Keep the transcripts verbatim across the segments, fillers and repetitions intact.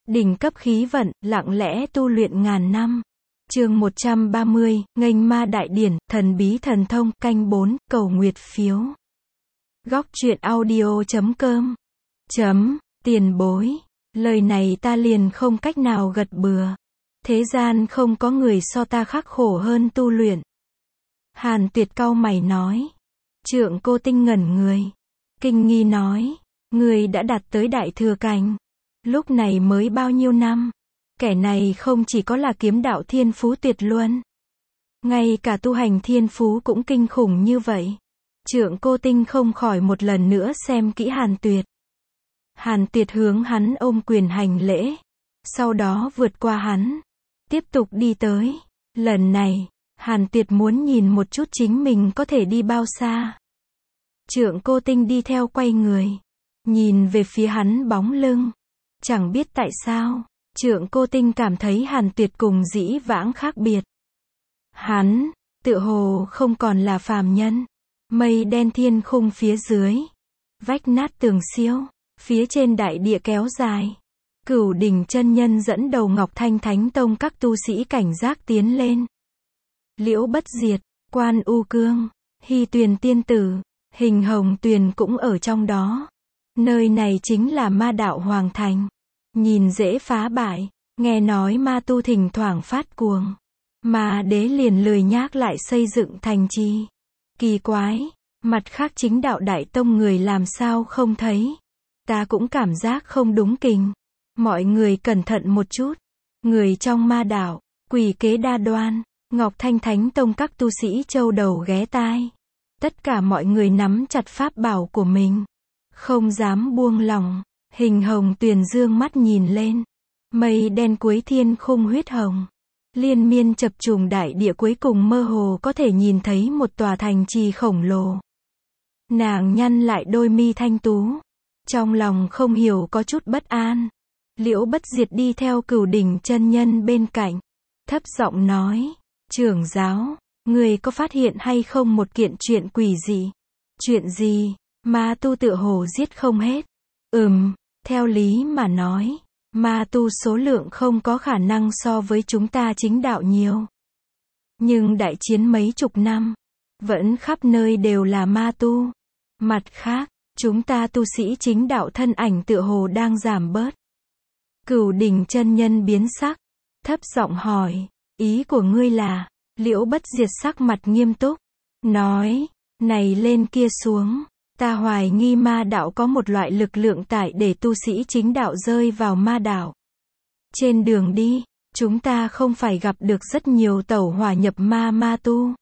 Đỉnh cấp khí vận, lặng lẽ tu luyện ngàn năm. Chương một trăm ba mươi, nghênh ma đại điển, thần bí thần thông, canh bốn, cầu nguyệt phiếu. Góc truyện audio chấm com. Chấm, tiền bối. Lời này ta liền không cách nào gật bừa. Thế gian không có người so ta khắc khổ hơn tu luyện. Hàn Tuyệt cau mày nói. Trượng Cô Tinh ngẩn người. Kinh nghi nói. Người đã đạt tới đại thừa cảnh. Lúc này mới bao nhiêu năm. Kẻ này không chỉ có là kiếm đạo thiên phú tuyệt luân. Ngay cả tu hành thiên phú cũng kinh khủng như vậy. Trượng Cô Tinh không khỏi một lần nữa xem kỹ Hàn Tuyệt. Hàn Tuyệt hướng hắn ôm quyền hành lễ. Sau đó vượt qua hắn. Tiếp tục đi tới. Lần này, Hàn Tuyệt muốn nhìn một chút chính mình có thể đi bao xa. Trượng Cô Tinh đi theo quay người. Nhìn về phía hắn bóng lưng. Chẳng biết tại sao, Trượng Cô Tinh cảm thấy Hàn Tuyệt cùng dĩ vãng khác biệt. Hắn, tựa hồ không còn là phàm nhân. Mây đen thiên khung phía dưới. Vách nát tường siêu. Phía trên đại địa kéo dài. Cửu đỉnh chân nhân dẫn đầu Ngọc Thanh Thánh Tông các tu sĩ cảnh giác tiến lên. Liễu Bất Diệt, Quan U Cương, Hy Tuyền Tiên Tử, Hình Hồng Tuyền cũng ở trong đó. Nơi này chính là ma đạo Hoàng Thành. Nhìn dễ phá bại, nghe nói ma tu thỉnh thoảng phát cuồng. Ma đế liền lười nhác lại xây dựng thành trì. Kỳ quái, mặt khác chính đạo Đại Tông người làm sao không thấy. Ta cũng cảm giác không đúng kình. Mọi người cẩn thận một chút. Người trong ma đạo, quỷ kế đa đoan, Ngọc Thanh Thánh Tông các tu sĩ châu đầu ghé tai. Tất cả mọi người nắm chặt pháp bảo của mình. Không dám buông lỏng. Hình Hồng Tuyền dương mắt nhìn lên. Mây đen cuối thiên khung huyết hồng. Liên miên chập trùng đại địa cuối cùng mơ hồ có thể nhìn thấy một tòa thành trì khổng lồ. Nàng nhăn lại đôi mi thanh tú. Trong lòng không hiểu có chút bất an. Liễu Bất Diệt đi theo Cửu đỉnh chân nhân bên cạnh. Thấp giọng nói. Trưởng giáo, người có phát hiện hay không một kiện chuyện quỷ dị? Chuyện gì? Ma tu tựa hồ giết không hết. Ừm, theo lý mà nói, ma tu số lượng không có khả năng so với chúng ta chính đạo nhiều. Nhưng đại chiến mấy chục năm, vẫn khắp nơi đều là ma tu. Mặt khác, chúng ta tu sĩ chính đạo thân ảnh tựa hồ đang giảm bớt. Cửu đỉnh chân nhân biến sắc, thấp giọng hỏi, ý của ngươi là? Liễu Bất Diệt sắc mặt nghiêm túc, nói, này lên kia xuống. Ta hoài nghi ma đạo có một loại lực lượng tải để tu sĩ chính đạo rơi vào ma đạo. Trên đường đi, chúng ta không phải gặp được rất nhiều tẩu hỏa nhập ma ma tu.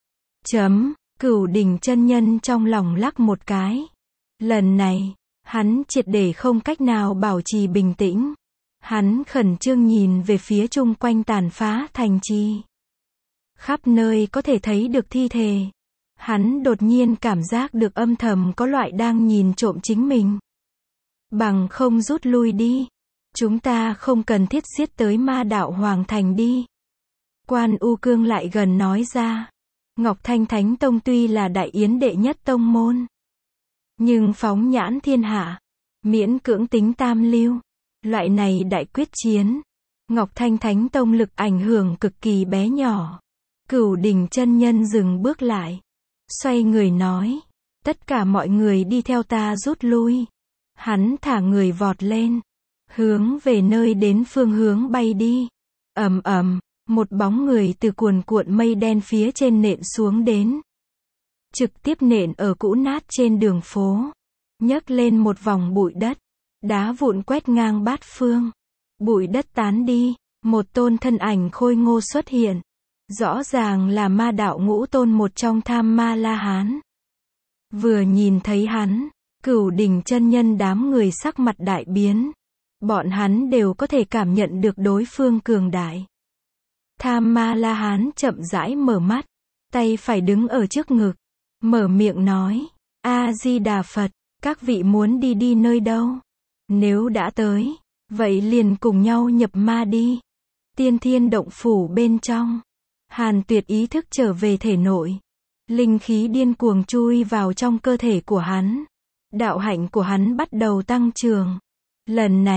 Chấm, Cửu đỉnh chân nhân trong lòng lắc một cái. Lần này, hắn triệt để không cách nào bảo trì bình tĩnh. Hắn khẩn trương nhìn về phía chung quanh tàn phá thành trì. Khắp nơi có thể thấy được thi thể. Hắn đột nhiên cảm giác được âm thầm có loại đang nhìn trộm chính mình. Bằng không rút lui đi. Chúng ta không cần thiết giết tới ma đạo Hoàng Thành đi. Quan U Cương lại gần nói ra. Ngọc Thanh Thánh Tông tuy là đại yến đệ nhất tông môn. Nhưng phóng nhãn thiên hạ. Miễn cưỡng tính tam lưu. Loại này đại quyết chiến. Ngọc Thanh Thánh Tông lực ảnh hưởng cực kỳ bé nhỏ. Cửu đỉnh chân nhân dừng bước lại. Xoay người nói. Tất cả mọi người đi theo ta rút lui. Hắn thả người vọt lên. Hướng về nơi đến phương hướng bay đi. Ầm ầm, một bóng người từ cuồn cuộn mây đen phía trên nện xuống đến. Trực tiếp nện ở cũ nát trên đường phố. Nhấc lên một vòng bụi đất. Đá vụn quét ngang bát phương. Bụi đất tán đi. Một tôn thân ảnh khôi ngô xuất hiện. Rõ ràng là ma đạo ngũ tôn một trong Tham Ma La Hán. Vừa nhìn thấy hắn, Cửu đỉnh chân nhân đám người sắc mặt đại biến. Bọn hắn đều có thể cảm nhận được đối phương cường đại. Tham Ma La Hán chậm rãi mở mắt, tay phải đứng ở trước ngực, mở miệng nói, A-di-đà Phật, các vị muốn đi đi nơi đâu? Nếu đã tới, vậy liền cùng nhau nhập ma đi. Tiên Thiên động phủ bên trong. Hàn Tuyệt ý thức trở về thể nội. Linh khí điên cuồng chui vào trong cơ thể của hắn. Đạo hạnh của hắn bắt đầu tăng trưởng. Lần này,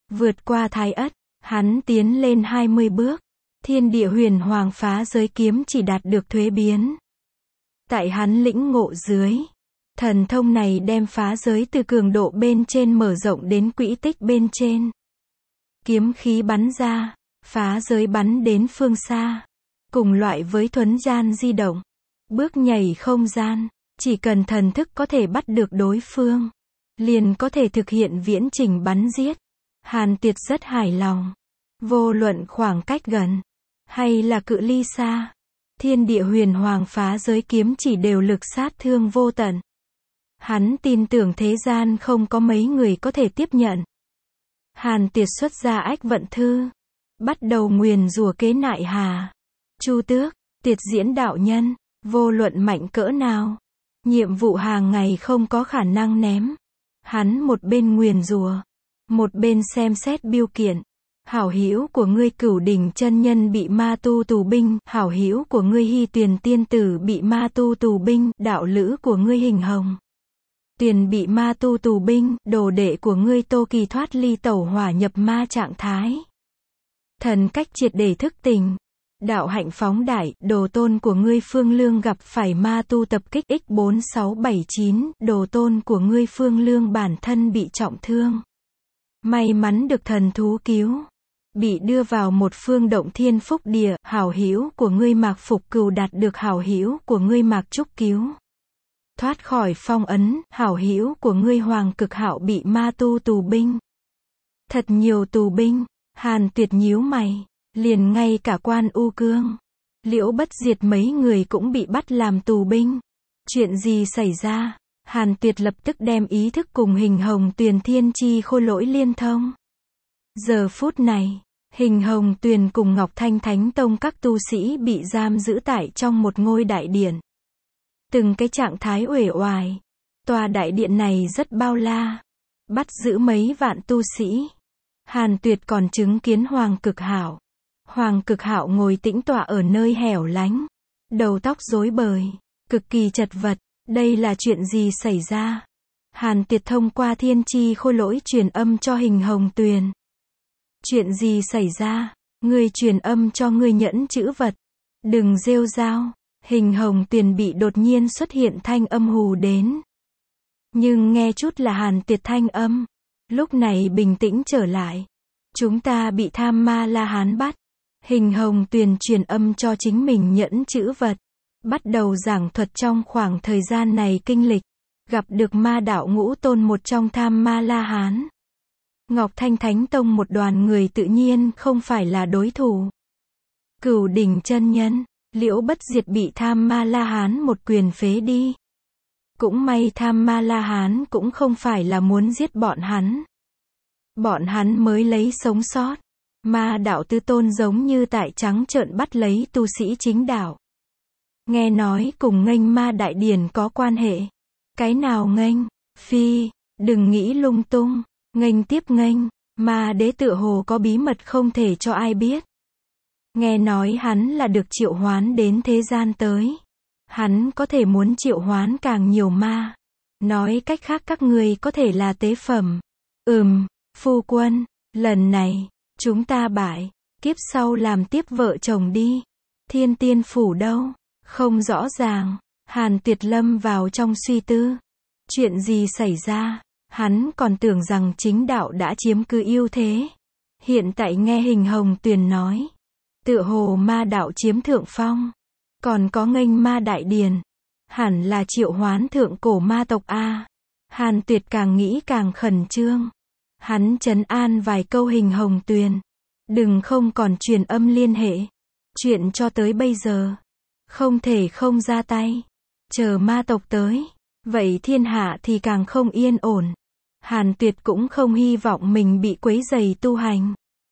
Vượt qua Thái Ất, hắn tiến lên hai mươi bước. Thiên địa huyền hoàng phá giới kiếm chỉ đạt được thuế biến. Tại hắn lĩnh ngộ dưới, thần thông này đem phá giới từ cường độ bên trên mở rộng đến quỹ tích bên trên. Kiếm khí bắn ra, phá giới bắn đến phương xa. Cùng loại với thuấn gian di động, bước nhảy không gian, chỉ cần thần thức có thể bắt được đối phương, liền có thể thực hiện viễn trình bắn giết. Hàn Tuyệt rất hài lòng. Vô luận khoảng cách gần, hay là cự ly xa, thiên địa huyền hoàng phá giới kiếm chỉ đều lực sát thương vô tận. Hắn tin tưởng thế gian không có mấy người có thể tiếp nhận. Hàn Tuyệt xuất ra ách vận thư, bắt đầu nguyền rủa kế nại hà, Chu Tước, Tiệt Diễn đạo nhân, vô luận mạnh cỡ nào, nhiệm vụ hàng ngày không có khả năng ném. Hắn một bên nguyền rủa, một bên xem xét biêu kiện. Hảo hữu của ngươi Cửu Đỉnh chân nhân bị ma tu tù binh, hảo hữu của ngươi Hy Tuyền tiên tử bị ma tu tù binh, đạo lữ của ngươi Hình Hồng Tuyền bị ma tu tù binh, đồ đệ của ngươi Tô Kỳ thoát ly tẩu hỏa nhập ma trạng thái. Thần cách triệt để thức tỉnh, đạo hạnh phóng đại, đồ tôn của ngươi Phương Lương gặp phải ma tu tập kích x bốn sáu bảy chín, đồ tôn của ngươi Phương Lương bản thân bị trọng thương. May mắn được thần thú cứu, bị đưa vào một phương động thiên phúc địa, hảo hữu của ngươi Mạc Phục Cừu đạt được hảo hữu của ngươi Mạc Trúc cứu. Thoát khỏi phong ấn, hảo hữu của ngươi Hoàng Cực Hạo bị ma tu tù binh. Thật nhiều tù binh, Hàn Tuyệt nhíu mày, liền ngay cả Quan U Cương, Liễu Bất Diệt mấy người cũng bị bắt làm tù binh. Chuyện gì xảy ra? Hàn Tuyệt lập tức đem ý thức cùng Hình Hồng Tuyền thiên chi khôi lỗi liên thông. Giờ phút này, Hình Hồng Tuyền cùng Ngọc Thanh Thánh Tông các tu sĩ bị giam giữ tại trong một ngôi đại điện. Từng cái trạng thái uể oải. Tòa đại điện này rất bao la, bắt giữ mấy vạn tu sĩ. Hàn Tuyệt còn chứng kiến Hoàng Cực Hạo. Hoàng Cực Hạo ngồi tĩnh tọa ở nơi hẻo lánh, đầu tóc rối bời, cực kỳ chật vật. Đây là chuyện gì xảy ra? Hàn Tuyệt thông qua thiên chi khôi lỗi truyền âm cho Hình Hồng Tuyền. Chuyện gì xảy ra? Ngươi truyền âm cho ngươi nhẫn chữ vật. Đừng rêu rao. Hình Hồng Tuyền bị đột nhiên xuất hiện thanh âm hù đến. Nhưng nghe chút là Hàn Tuyệt thanh âm. Lúc này bình tĩnh trở lại. Chúng ta bị Tham Ma La Hán bắt. Hình Hồng Tuyền truyền âm cho chính mình nhẫn chữ vật. Bắt đầu giảng thuật trong khoảng thời gian này kinh lịch. Gặp được ma đạo ngũ tôn một trong Tham Ma La Hán. Ngọc Thanh Thánh Tông một đoàn người tự nhiên không phải là đối thủ. Cửu Đỉnh chân nhân, Liễu Bất Diệt bị Tham Ma La Hán một quyền phế đi. Cũng may Tham Ma La Hán cũng không phải là muốn giết bọn hắn. Bọn hắn mới lấy sống sót. Ma đạo tứ tôn giống như tại trắng trợn bắt lấy tu sĩ chính đạo. Nghe nói cùng nghênh ma đại điển có quan hệ. Cái nào nghênh? Phi, đừng nghĩ lung tung. Nghênh tiếp nghênh, ma đế tựa hồ có bí mật không thể cho ai biết. Nghe nói hắn là được triệu hoán đến thế gian tới. Hắn có thể muốn triệu hoán càng nhiều ma. Nói cách khác các ngươi có thể là tế phẩm. Ừm, phu quân, lần này, chúng ta bại, kiếp sau làm tiếp vợ chồng đi. Thiên Tiên Phủ đâu? Không rõ ràng. Hàn Tuyệt lâm vào trong suy tư. Chuyện gì xảy ra? Hắn còn tưởng rằng chính đạo đã chiếm cứ ưu thế. Hiện tại nghe Hình Hồng Tuyền nói. Tựa hồ ma đạo chiếm thượng phong. Còn có nghênh ma đại điển. Hẳn là triệu hoán thượng cổ ma tộc A. Hàn Tuyệt càng nghĩ càng khẩn trương. Hắn trấn an vài câu Hình Hồng Tuyền. Đừng không còn truyền âm liên hệ. Chuyện cho tới bây giờ. Không thể không ra tay. Chờ ma tộc tới. Vậy thiên hạ thì càng không yên ổn. Hàn Tuyệt cũng không hy vọng mình bị quấy rầy tu hành.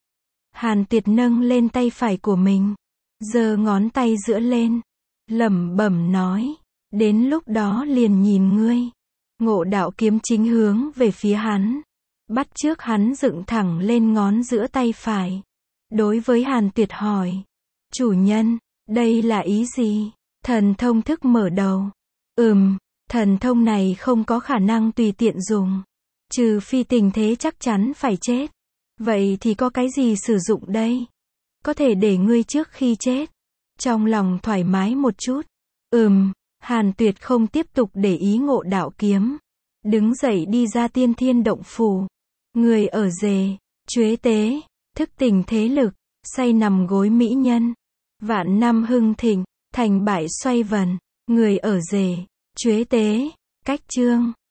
Hàn Tuyệt nâng lên tay phải của mình. Giơ ngón tay giữa lên. Lẩm bẩm nói. Đến lúc đó liền nhìn ngươi. Ngộ đạo kiếm chính hướng về phía hắn. Bắt trước hắn dựng thẳng lên ngón giữa tay phải. Đối với Hàn Tuyệt hỏi. Chủ nhân, đây là ý gì? Thần thông thức mở đầu. Ừm, thần thông này không có khả năng tùy tiện dùng. Trừ phi tình thế chắc chắn phải chết. Vậy thì có cái gì sử dụng đây? Có thể để ngươi trước khi chết. Trong lòng thoải mái một chút. Ừm, Hàn Tuyệt không tiếp tục để ý Ngộ Đạo kiếm. Đứng dậy đi ra Tiên Thiên Động Phủ. Người ở rề, Chuế Tế, thức tỉnh thế lực, say nằm gối mỹ nhân. Vạn năm hưng thịnh, thành bại xoay vần. Người ở rề, Chuế Tế, cách chương.